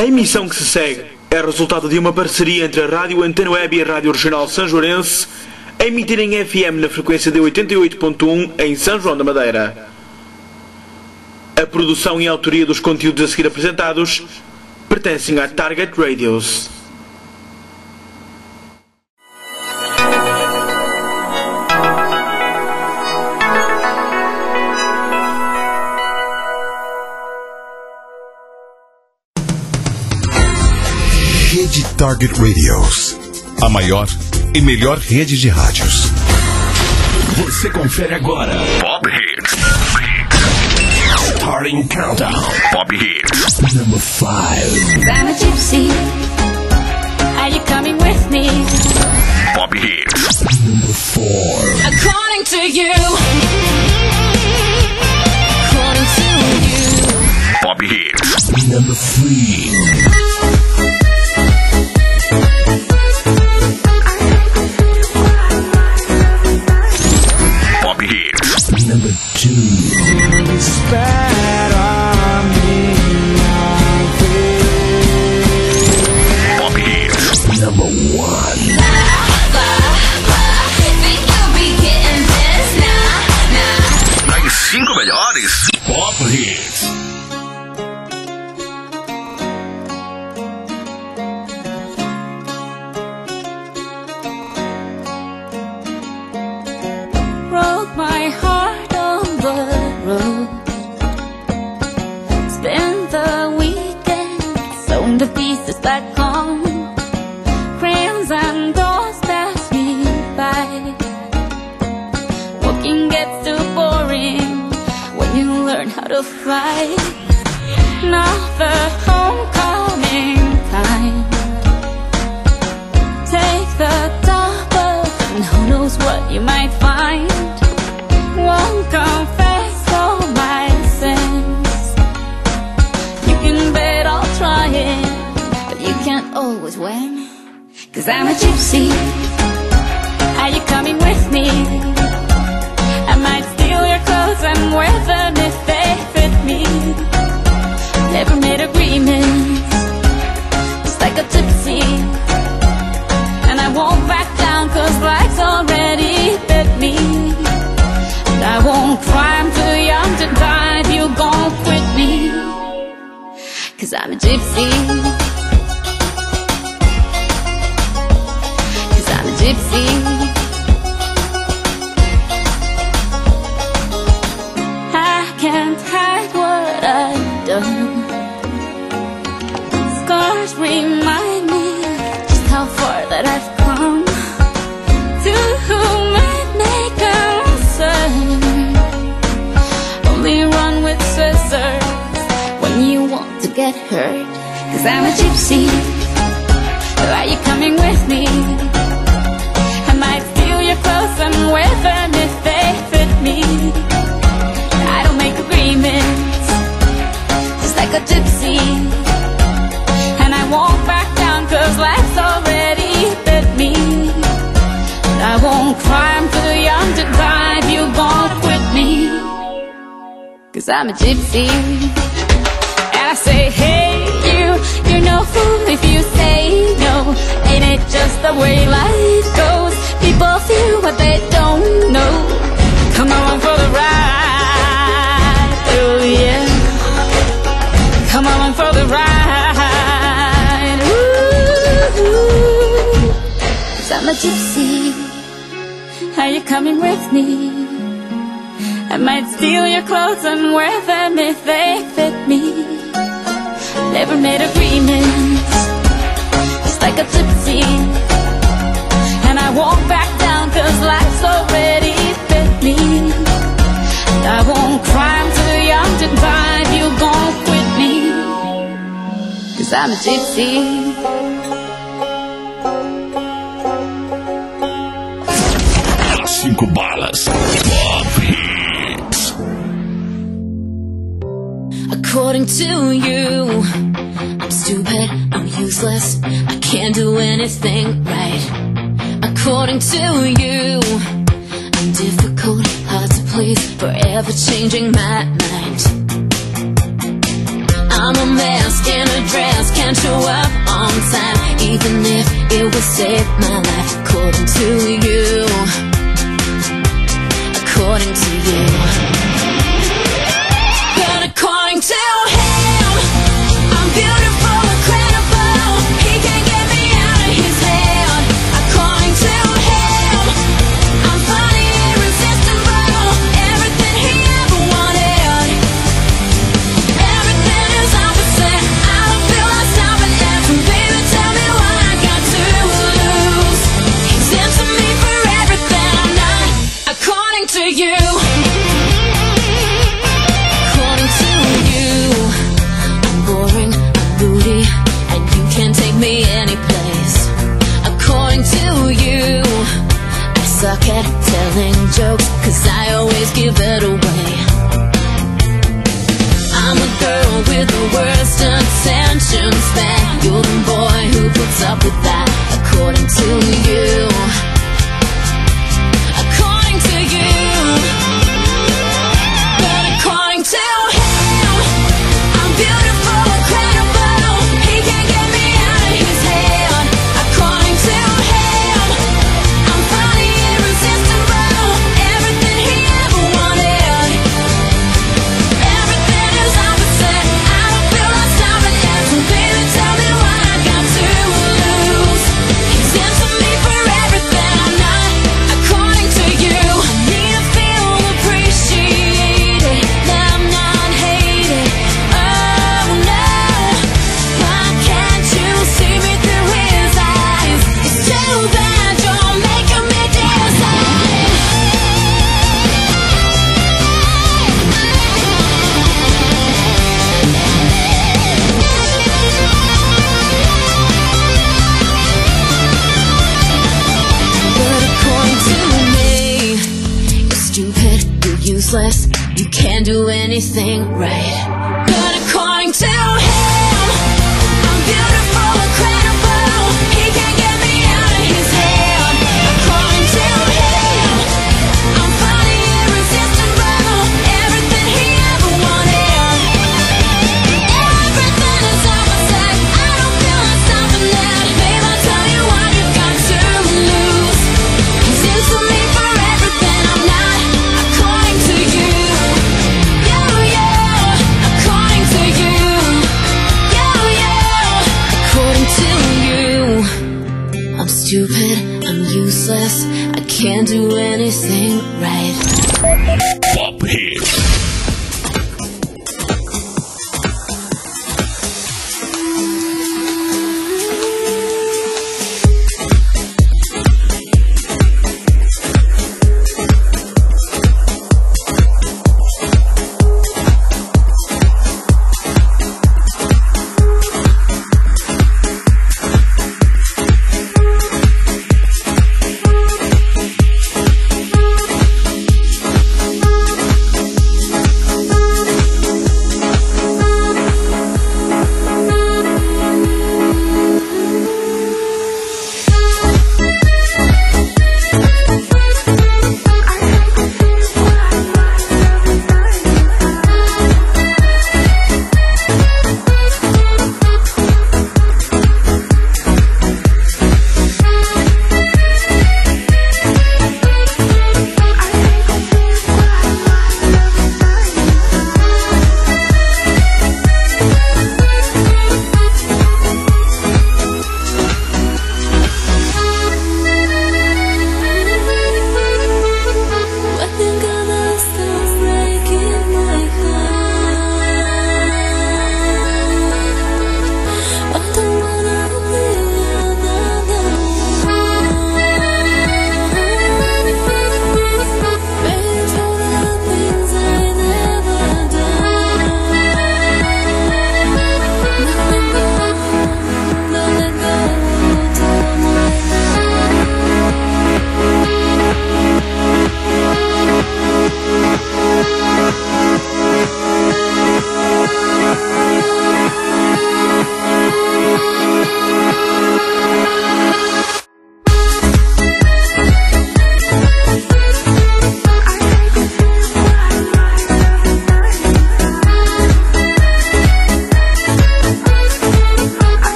A emissão que se segue é resultado de uma parceria entre a Rádio Antena Web e a Rádio Regional Sanjoarense, a emitir em FM na frequência de 88.1 em São João da Madeira. A produção e a autoria dos conteúdos a seguir apresentados pertencem à Target Radios. Rede Target Radios, a maior e melhor rede de rádios. Você confere agora Pop Hits. Starting Countdown. Pop Hits. Number 5. I'm a gypsy. Are you coming with me? Pop Hits. Number 4. According to you. According to you. Pop Hits. Number 3. Number 2. Pop Hits. Number 1. As 5 melhores Pop Hits. Broke my heart on the road. Spent the weekend sewing the pieces back home. Crayons and dolls pass me by. Walking gets too boring when you learn how to fly. Now the homecoming time. Take the double and who knows what you might find. Won't confess all my sins. You can bet I'll try it, but you can't always win. 'Cause I'm a gypsy. Are you coming with me? I might steal your clothes and wear them if they fit me. Never made agreements, just like a gypsy. And I won't back down 'cause life's already bit me. I won't cry, I'm too young to die if you gon' quit me. 'Cause I'm a gypsy. 'Cause I'm a gypsy. I can't hide what I've done. Scars remind me just how far that I've come. To whom it may concern, only run with scissors when you want to get hurt. 'Cause I'm a gypsy. Are you coming with me? I might steal your clothes and wear them if they fit me. I don't make agreements, just like a gypsy. And I won't back down 'cause life's already bit me. I won't cry, I'm too young to die if you gon' quit me. 'Cause I'm a gypsy. And I say, hey, you're no fool if you say no. Ain't it just the way life goes? People feel what they don't know. Come along for the ride, oh yeah. Come along for the ride, ooh. 'Cause I'm a gypsy. Are you coming with me? I might steal your clothes and wear them if they fit me. Never made agreements, just like a gypsy. And I won't back down 'cause life's already fit me. I won't cry, I'm too young to die if you gon' quit me. 'Cause I'm a gypsy. Cinco balas Pop Hits. According to you, I'm stupid, I'm useless, I can't do anything right. According to you, I'm difficult, hard to please, forever changing my mind. I'm a mask in a dress, just can't show up on time, even if it would save my life. According to you, according to you. But according to him, I'm beautiful, incredible. He can't get me out of his head. According to him, I'm funny, irresistible. Everything he ever wanted. Everything is opposite. I don't feel like stopping it. So baby, tell me what I got to lose. He's into me for everything I'm not. According to you. According to you, I'm boring, I'm moody, and you can't take me anyplace. According to you, I suck at telling jokes, 'cause I always give it away. I'm a girl with the worst attention span. You're the boy who puts up with that. According to you. According to you. But according to him, I'm beautiful, incredible. He can't get me out of his head. According to him, I'm funny, irresistible. Everything he ever wanted. Everything is opposite. I don't feel like stopping it. So baby, tell me what I got to lose. He's into me for everything I'm not. According to you, I need to feel appreciated, that I'm not hated. Oh no, why can't you see me through his eyes? It's too bad you're making me decide. But according to me, you're stupid, you're useless, you can't do anything right. But according to him, I'm beautiful, incredible. He can't get me out of his head. According to him, I'm funny, irresistible. Everything he ever wanted. Everything is opposite. I don't feel like stopping it. Babe, I'll tell you what you've got to lose. He's into me for everything I'm not. According to you. According to you. According to you. I'm stupid, I'm useless, I can't do anything right. Pop Hits. According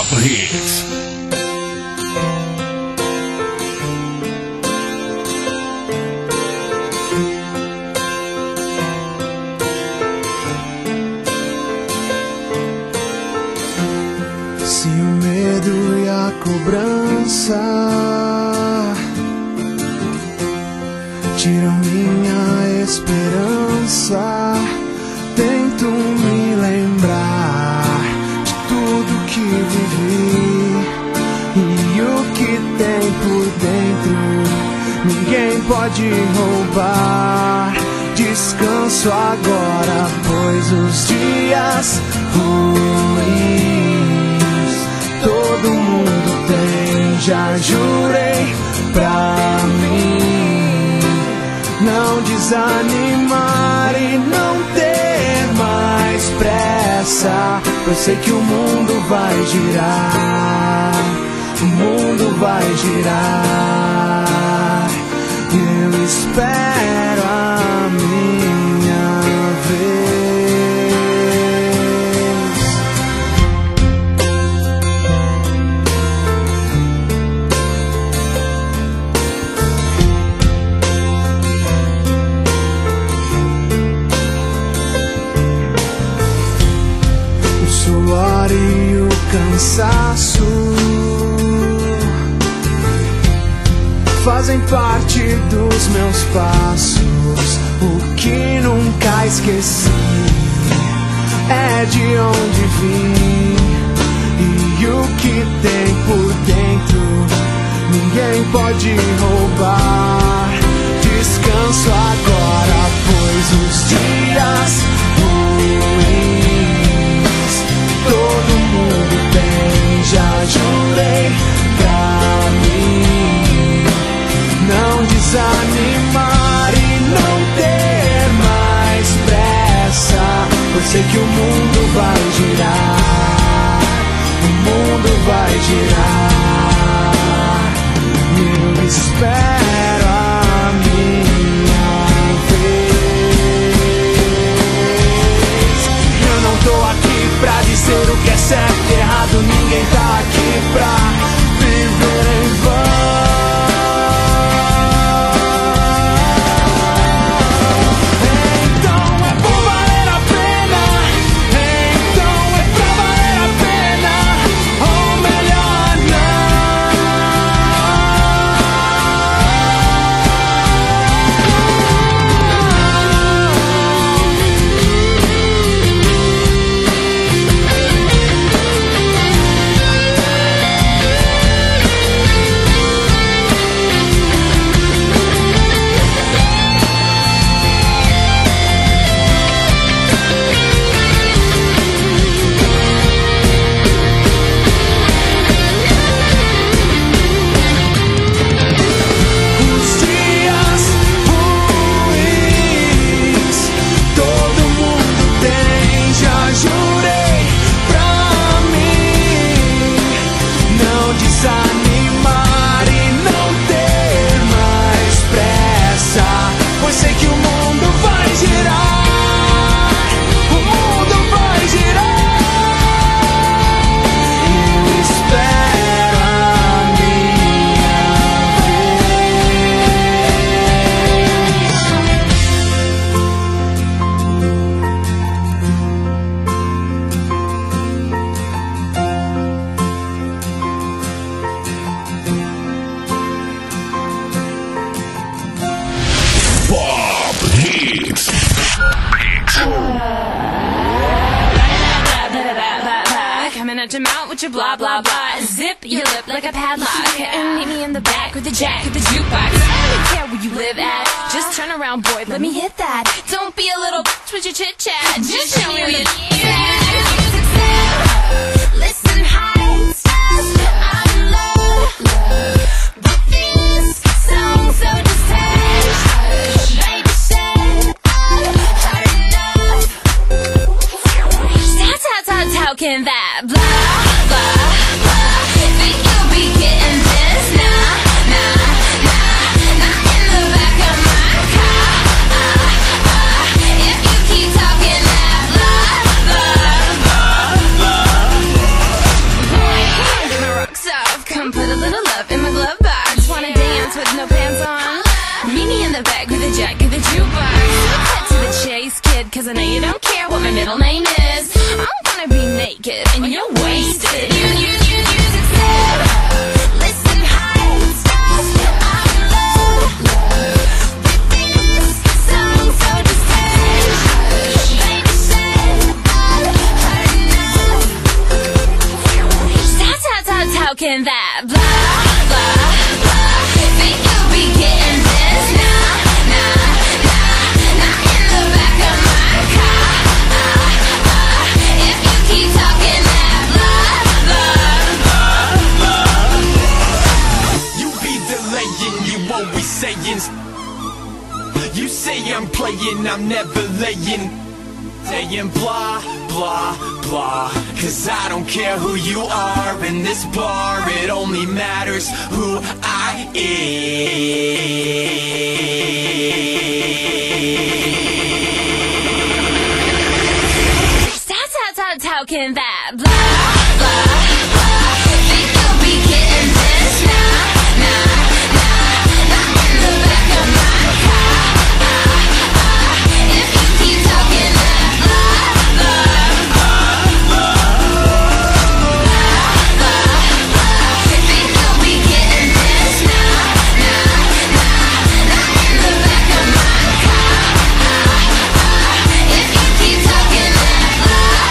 Pop Hits. Se o medo e a cobrança tiram minha esperança, tento me lembrar de tudo que vivi e o que tem por dentro. Ninguém pode roubar. Descanso agora, pois os dias ruins todo mundo tem. Já jurei pra mim não desanimar e não ter mais pressa, pois sei que o mundo vai girar, o mundo vai girar. Eu espero a minha vez. O suor e o cansaço fazem parte dos meus passos. O que nunca esqueci é de onde vim e o que tem por dentro. Ninguém pode roubar. Descanso agora, pois os dias ruins todo mundo tem. Já jurei pra mim não desanimar e não ter mais pressa, pois sei que o mundo vai girar, o mundo vai girar. Eu espero a minha vez. Eu não tô aqui pra dizer o que é certo e errado. Ninguém tá aqui pra viver em vão. Blah blah blah, zip your lip like a padlock, and meet me in the back with the jack of the jukebox. I don't care where you live at, just turn around, boy, let me hit that. Don't be a little bitch with your chit chat, just show me where you listen, high stars, I'm in love, but things sound so distant. Baby said I've heard enough. How can that blah? cause I know you don't care what my middle name is. I'm gonna be naked and you're wasted. You said, listen, heights, I'm in love. We think this song so distant. Baby said, I've heard enough. How can that blah, blah, blah? Think you'll be getting this? Nah, not in the back of my car. If you keep talking that blah, blah, blah. You be delaying, you always saying. You say I'm playing, I'm never laying. Saying blah, blah, blah. Cause I don't care who you are in this bar. It only matters who I am. How can that blah, blah, blah? Think you'll be getting this? Nah, not in the back of my car. If you keep talking that blah, blah, blah, think you'll be getting this? Nah, not in the back of my car. If you keep talking that blah,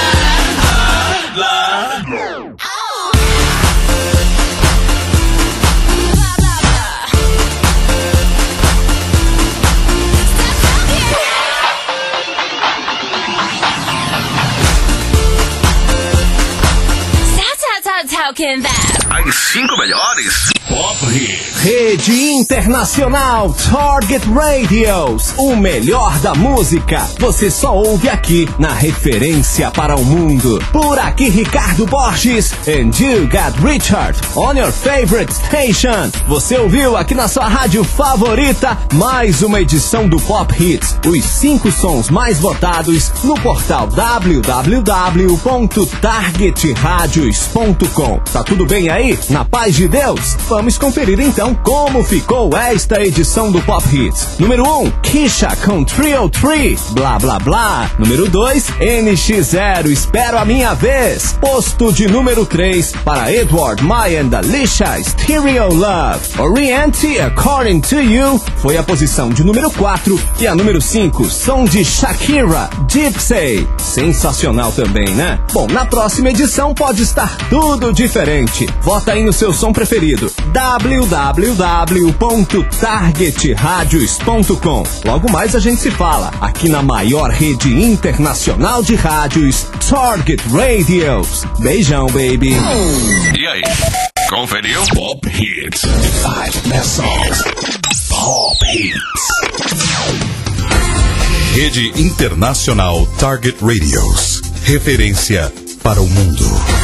how can that? As 5 melhores Pop Hits. Rede Internacional Target Radios. O melhor da música você só ouve aqui na referência para o mundo. Por aqui Ricardo Borges and you got Richard on your favorite station. Você ouviu aqui na sua rádio favorita mais uma edição do Pop Hits. Os 5 sons mais votados no portal www.targetradios.com. Tá tudo bem aí? Na paz de Deus? Vamos conferir então como ficou esta edição do Pop Hits. Número 1, Kisha com Trio 3, Blá Blá Blá. Número 2, NX0, Espero a Minha Vez. Posto de número 3 para Edward Maya and Alicia, Stereo Love. Oriente, According to You, foi a posição de número 4. E a número 5, som de Shakira, Gypsy. Sensacional também, né? Bom, na próxima edição pode estar tudo diferente. Vota aí no seu som preferido. www.targetradios.com. Logo mais a gente se fala aqui na maior rede internacional de rádios, Target Radios. Beijão, baby. E aí? Conferiu? Pop Hits. 5 best songs. Pop Hits. Rede Internacional Target Radios. Referência para o mundo.